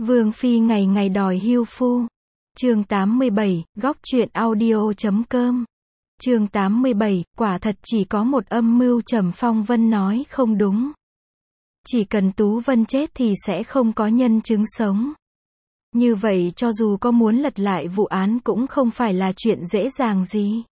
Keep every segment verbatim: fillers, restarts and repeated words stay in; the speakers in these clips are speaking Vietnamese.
Vương phi ngày ngày đòi hưu phu. Chương tám mươi bảy, góc truyện audio chấm com. Chương tám mươi bảy, quả thật chỉ có một âm mưu. Trầm Phong Vân nói không đúng. Chỉ cần Tú Vân chết thì sẽ không có nhân chứng sống. Như vậy cho dù có muốn lật lại vụ án cũng không phải là chuyện dễ dàng gì.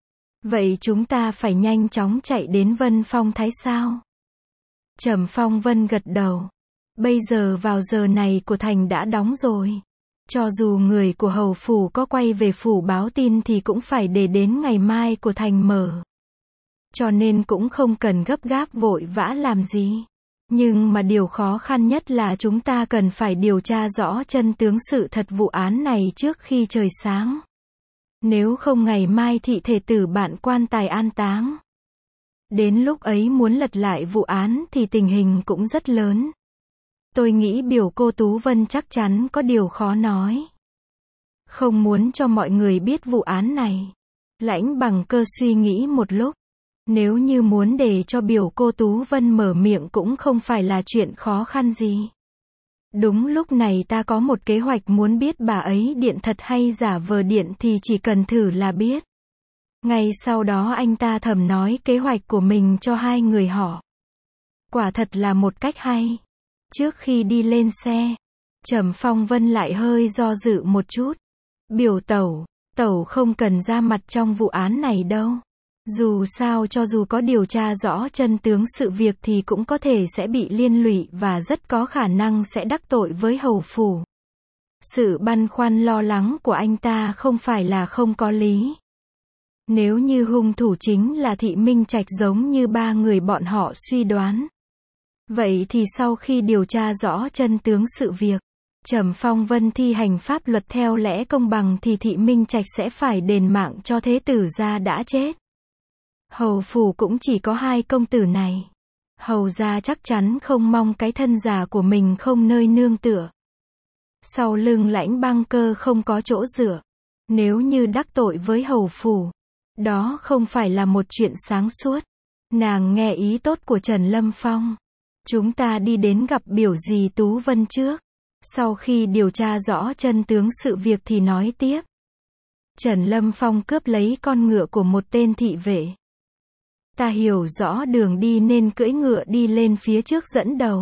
Vậy chúng ta phải nhanh chóng chạy đến Vân Phong Thái sao? Trầm Phong Vân gật đầu. Bây giờ vào giờ này của thành đã đóng rồi. Cho dù người của hầu phủ có quay về phủ báo tin thì cũng phải để đến ngày mai của thành mở. Cho nên cũng không cần gấp gáp vội vã làm gì. Nhưng mà điều khó khăn nhất là chúng ta cần phải điều tra rõ chân tướng sự thật vụ án này trước khi trời sáng. Nếu không ngày mai thị thể tử bạn quan tài an táng. Đến lúc ấy muốn lật lại vụ án thì tình hình cũng rất lớn. Tôi nghĩ biểu cô Tú Vân chắc chắn có điều khó nói. Không muốn cho mọi người biết vụ án này. Lãnh Bằng Cơ suy nghĩ một lúc. Nếu như muốn để cho biểu cô Tú Vân mở miệng cũng không phải là chuyện khó khăn gì. Đúng lúc này ta có một kế hoạch, muốn biết bà ấy điện thật hay giả vờ điện thì chỉ cần thử là biết. Ngay sau đó anh ta thầm nói kế hoạch của mình cho hai người họ. Quả thật là một cách hay. Trước khi đi lên xe, Trầm Phong Vân lại hơi do dự một chút. Biểu tẩu, tẩu không cần ra mặt trong vụ án này đâu. Dù sao cho dù có điều tra rõ chân tướng sự việc thì cũng có thể sẽ bị liên lụy và rất có khả năng sẽ đắc tội với hầu phủ. Sự băn khoăn lo lắng của anh ta không phải là không có lý. Nếu như hung thủ chính là Thị Minh Trạch giống như ba người bọn họ suy đoán. Vậy thì sau khi điều tra rõ chân tướng sự việc, Trầm Phong Vân thi hành pháp luật theo lẽ công bằng thì Thị Minh Trạch sẽ phải đền mạng cho thế tử gia đã chết. Hầu phủ cũng chỉ có hai công tử này. Hầu gia chắc chắn không mong cái thân già của mình không nơi nương tựa. Sau lưng Lãnh Băng Cơ không có chỗ dựa. Nếu như đắc tội với hầu phủ, đó không phải là một chuyện sáng suốt. Nàng nghe ý tốt của Trần Lâm Phong. Chúng ta đi đến gặp biểu dì Tú Vân trước. Sau khi điều tra rõ chân tướng sự việc thì nói tiếp. Trần Lâm Phong cướp lấy con ngựa của một tên thị vệ. Ta hiểu rõ đường đi nên cưỡi ngựa đi lên phía trước dẫn đầu.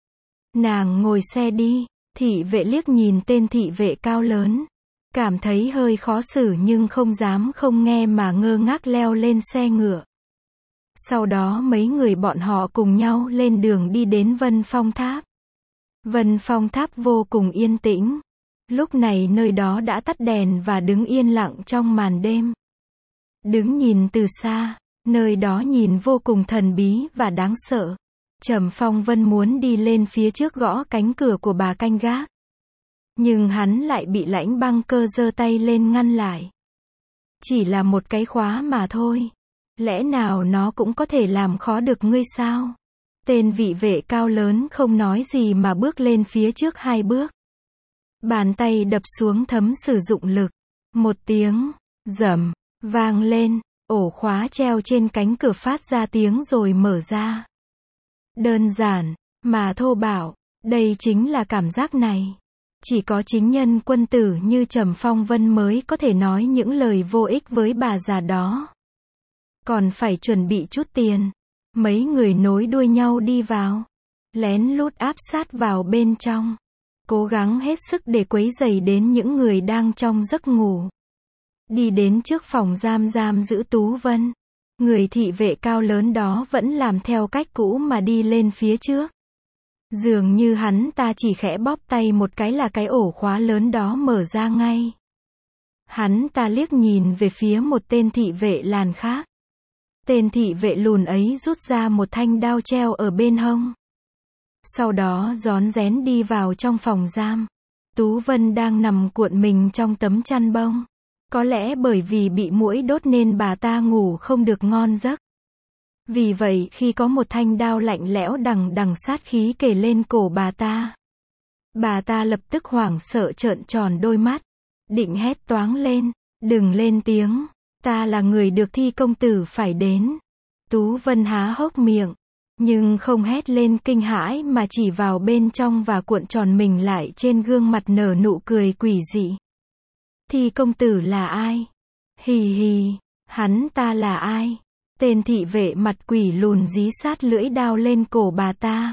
Nàng ngồi xe đi. Thị vệ liếc nhìn tên thị vệ cao lớn. Cảm thấy hơi khó xử nhưng không dám không nghe mà ngơ ngác leo lên xe ngựa. Sau đó mấy người bọn họ cùng nhau lên đường đi đến Vân Phong Tháp. Vân Phong Tháp vô cùng yên tĩnh. Lúc này nơi đó đã tắt đèn và đứng yên lặng trong màn đêm. Đứng nhìn từ xa, nơi đó nhìn vô cùng thần bí và đáng sợ. Trầm Phong Vân muốn đi lên phía trước gõ cánh cửa của bà canh gác. Nhưng hắn lại bị Lãnh Băng Cơ giơ tay lên ngăn lại. Chỉ là một cái khóa mà thôi. Lẽ nào nó cũng có thể làm khó được ngươi sao? Tên vị vệ cao lớn không nói gì mà bước lên phía trước hai bước. Bàn tay đập xuống thấm sử dụng lực. Một tiếng, rầm, vang lên, ổ khóa treo trên cánh cửa phát ra tiếng rồi mở ra. Đơn giản, mà thô bạo, đây chính là cảm giác này. Chỉ có chính nhân quân tử như Trầm Phong Vân mới có thể nói những lời vô ích với bà già đó. Còn phải chuẩn bị chút tiền. Mấy người nối đuôi nhau đi vào. Lén lút áp sát vào bên trong. Cố gắng hết sức để quấy rầy đến những người đang trong giấc ngủ. Đi đến trước phòng giam giam giữ Tú Vân. Người thị vệ cao lớn đó vẫn làm theo cách cũ mà đi lên phía trước. Dường như hắn ta chỉ khẽ bóp tay một cái là cái ổ khóa lớn đó mở ra ngay. Hắn ta liếc nhìn về phía một tên thị vệ làn khác. Tên thị vệ lùn ấy rút ra một thanh đao treo ở bên hông. Sau đó rón rén đi vào trong phòng giam. Tú Vân đang nằm cuộn mình trong tấm chăn bông. Có lẽ bởi vì bị muỗi đốt nên bà ta ngủ không được ngon giấc. Vì vậy khi có một thanh đao lạnh lẽo đằng đằng sát khí kề lên cổ bà ta. Bà ta lập tức hoảng sợ trợn tròn đôi mắt. Định hét toáng lên. Đừng lên tiếng. Ta là người được Thi công tử phải đến. Tú Vân há hốc miệng. Nhưng không hét lên kinh hãi mà chỉ vào bên trong và cuộn tròn mình lại trên gương mặt nở nụ cười quỷ dị. Thì công tử là ai? Hì hì, hắn ta là ai? Tên thị vệ mặt quỷ lùn dí sát lưỡi đao lên cổ bà ta.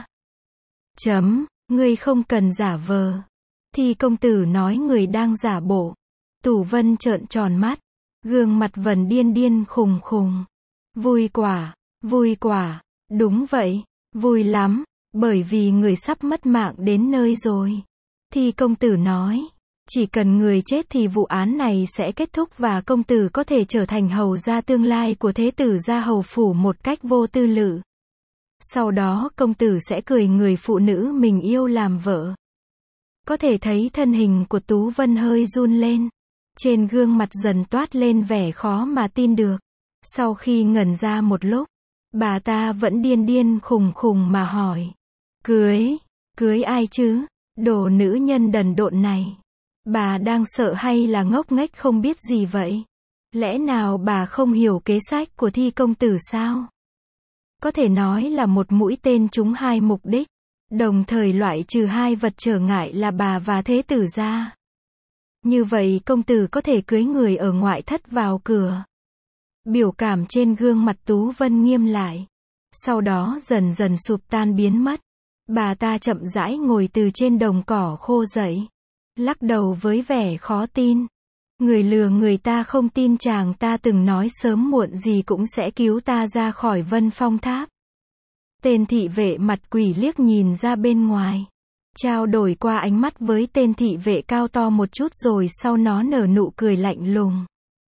Chấm, ngươi không cần giả vờ. Thì công tử nói người đang giả bộ. Tủ Vân trợn tròn mắt, gương mặt vẫn điên điên khùng khùng. Vui quả, vui quả, đúng vậy, vui lắm, bởi vì người sắp mất mạng đến nơi rồi. Thì công tử nói, chỉ cần người chết thì vụ án này sẽ kết thúc và công tử có thể trở thành hầu gia tương lai của thế tử gia hầu phủ một cách vô tư lự. Sau đó công tử sẽ cười người phụ nữ mình yêu làm vợ. Có thể thấy thân hình của Tú Vân hơi run lên. Trên gương mặt dần toát lên vẻ khó mà tin được. Sau khi ngẩn ra một lúc, bà ta vẫn điên điên khùng khùng mà hỏi. Cưới? Cưới ai chứ? Đồ nữ nhân đần độn này. Bà đang sợ hay là ngốc nghếch không biết gì vậy? Lẽ nào bà không hiểu kế sách của Thi công tử sao? Có thể nói là một mũi tên trúng hai mục đích, đồng thời loại trừ hai vật trở ngại là bà và thế tử gia. Như vậy công tử có thể cưới người ở ngoại thất vào cửa. Biểu cảm trên gương mặt Tú Vân nghiêm lại. Sau đó dần dần sụp tan biến mất. Bà ta chậm rãi ngồi từ trên đồng cỏ khô dậy. Lắc đầu với vẻ khó tin. Người lừa người ta không tin chàng ta từng nói sớm muộn gì cũng sẽ cứu ta ra khỏi Vân Phong Tháp. Tên thị vệ mặt quỷ liếc nhìn ra bên ngoài. Trao đổi qua ánh mắt với tên thị vệ cao to một chút rồi sau nó nở nụ cười lạnh lùng.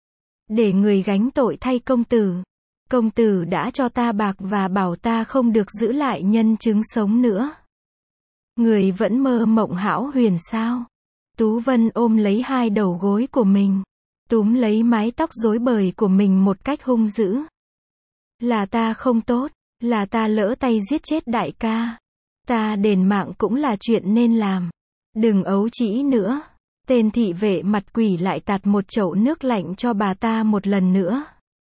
Để người gánh tội thay công tử. Công tử đã cho ta bạc và bảo ta không được giữ lại nhân chứng sống nữa. Người vẫn mơ mộng hão huyền sao? Tú Vân ôm lấy hai đầu gối của mình. Túm lấy mái tóc rối bời của mình một cách hung dữ. Là ta không tốt. Là ta lỡ tay giết chết đại ca. Ta đền mạng cũng là chuyện nên làm. Đừng ấu trĩ nữa. Tên thị vệ mặt quỷ lại tạt một chậu nước lạnh cho bà ta một lần nữa.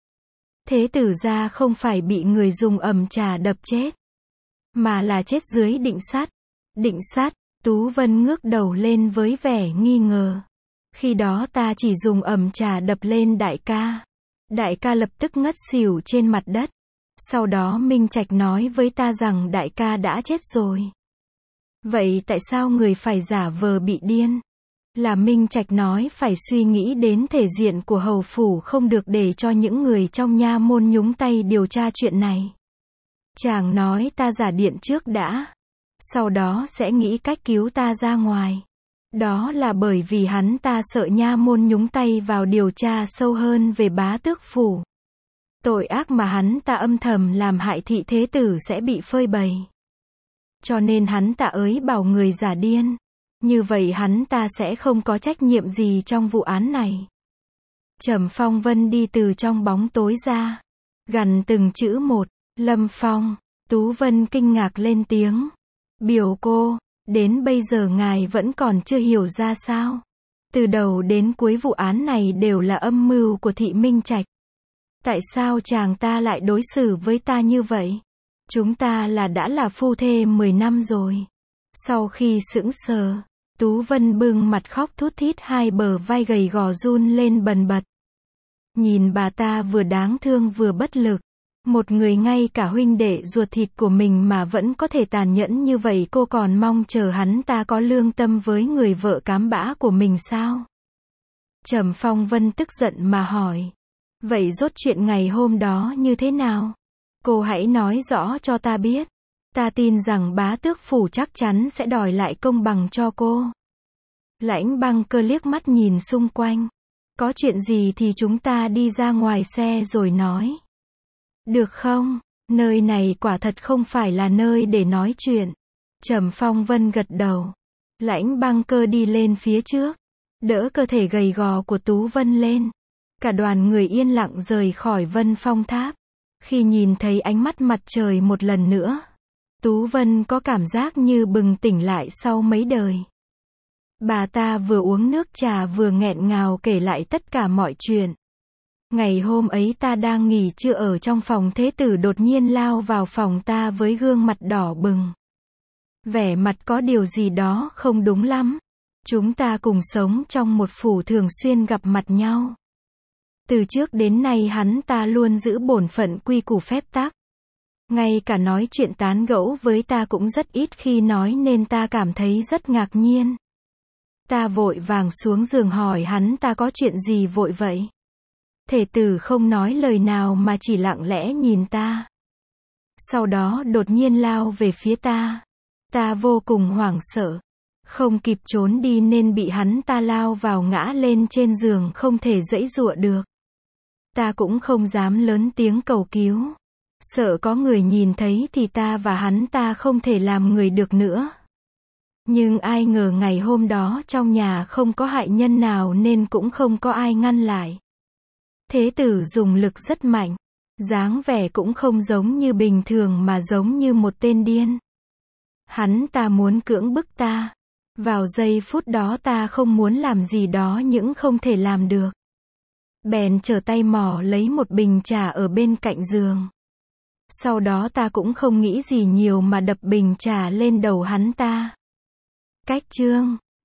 Thế tử gia không phải bị người dùng ẩm trà đập chết, mà là chết dưới định sắt. Định sắt? Tú Vân ngước đầu lên với vẻ nghi ngờ. Khi đó ta chỉ dùng ẩm trà đập lên đại ca. Đại ca lập tức ngất xỉu trên mặt đất. Sau đó Minh Trạch nói với ta rằng đại ca đã chết rồi. Vậy tại sao người phải giả vờ bị điên? Là Minh Trạch nói phải suy nghĩ đến thể diện của hầu phủ không được để cho những người trong nha môn nhúng tay điều tra chuyện này. Chàng nói ta giả điện trước đã. Sau đó sẽ nghĩ cách cứu ta ra ngoài. Đó là bởi vì hắn ta sợ nha môn nhúng tay vào điều tra sâu hơn về bá tước phủ. Tội ác mà hắn ta âm thầm làm hại thị thế tử sẽ bị phơi bày. Cho nên hắn ta ới bảo người giả điên. Như vậy hắn ta sẽ không có trách nhiệm gì trong vụ án này. Trầm Phong Vân đi từ trong bóng tối ra. Gằn từng chữ một. Lâm Phong. Tú Vân kinh ngạc lên tiếng. Biểu cô, đến bây giờ ngài vẫn còn chưa hiểu ra sao? Từ đầu đến cuối vụ án này đều là âm mưu của thị Minh Trạch. Tại sao chàng ta lại đối xử với ta như vậy? Chúng ta là đã là phu thê mười năm rồi. Sau khi sững sờ, Tú Vân bưng mặt khóc thút thít, hai bờ vai gầy gò run lên bần bật. Nhìn bà ta vừa đáng thương vừa bất lực. Một người ngay cả huynh đệ ruột thịt của mình mà vẫn có thể tàn nhẫn như vậy, cô còn mong chờ hắn ta có lương tâm với người vợ cám bã của mình sao? Trầm Phong Vân tức giận mà hỏi. Vậy rốt chuyện ngày hôm đó như thế nào? Cô hãy nói rõ cho ta biết. Ta tin rằng bá tước phủ chắc chắn sẽ đòi lại công bằng cho cô. Lãnh Băng Cơ liếc mắt nhìn xung quanh. Có chuyện gì thì chúng ta đi ra ngoài xe rồi nói. Được không? Nơi này quả thật không phải là nơi để nói chuyện. Trầm Phong Vân gật đầu. Lãnh Băng Cơ đi lên phía trước, đỡ cơ thể gầy gò của Tú Vân lên. Cả đoàn người yên lặng rời khỏi Vân Phong Tháp. Khi nhìn thấy ánh mắt mặt trời một lần nữa, Tú Vân có cảm giác như bừng tỉnh lại sau mấy đời. Bà ta vừa uống nước trà vừa nghẹn ngào kể lại tất cả mọi chuyện. Ngày hôm ấy ta đang nghỉ trưa ở trong phòng, thế tử đột nhiên lao vào phòng ta với gương mặt đỏ bừng. Vẻ mặt có điều gì đó không đúng lắm. Chúng ta cùng sống trong một phủ, thường xuyên gặp mặt nhau. Từ trước đến nay hắn ta luôn giữ bổn phận quy củ phép tắc. Ngay cả nói chuyện tán gẫu với ta cũng rất ít khi nói, nên ta cảm thấy rất ngạc nhiên. Ta vội vàng xuống giường hỏi hắn ta có chuyện gì vội vậy. Thể tử không nói lời nào mà chỉ lặng lẽ nhìn ta. Sau đó đột nhiên lao về phía ta. Ta vô cùng hoảng sợ. Không kịp trốn đi nên bị hắn ta lao vào ngã lên trên giường, không thể giãy giụa được. Ta cũng không dám lớn tiếng cầu cứu. Sợ có người nhìn thấy thì ta và hắn ta không thể làm người được nữa. Nhưng ai ngờ ngày hôm đó trong nhà không có hại nhân nào nên cũng không có ai ngăn lại. Thế tử dùng lực rất mạnh. Dáng vẻ cũng không giống như bình thường mà giống như một tên điên. Hắn ta muốn cưỡng bức ta. Vào giây phút đó ta không muốn làm gì đó nhưng không thể làm được. Bèn trở tay mò lấy một bình trà ở bên cạnh giường. Sau đó ta cũng không nghĩ gì nhiều mà đập bình trà lên đầu hắn ta. Cách chương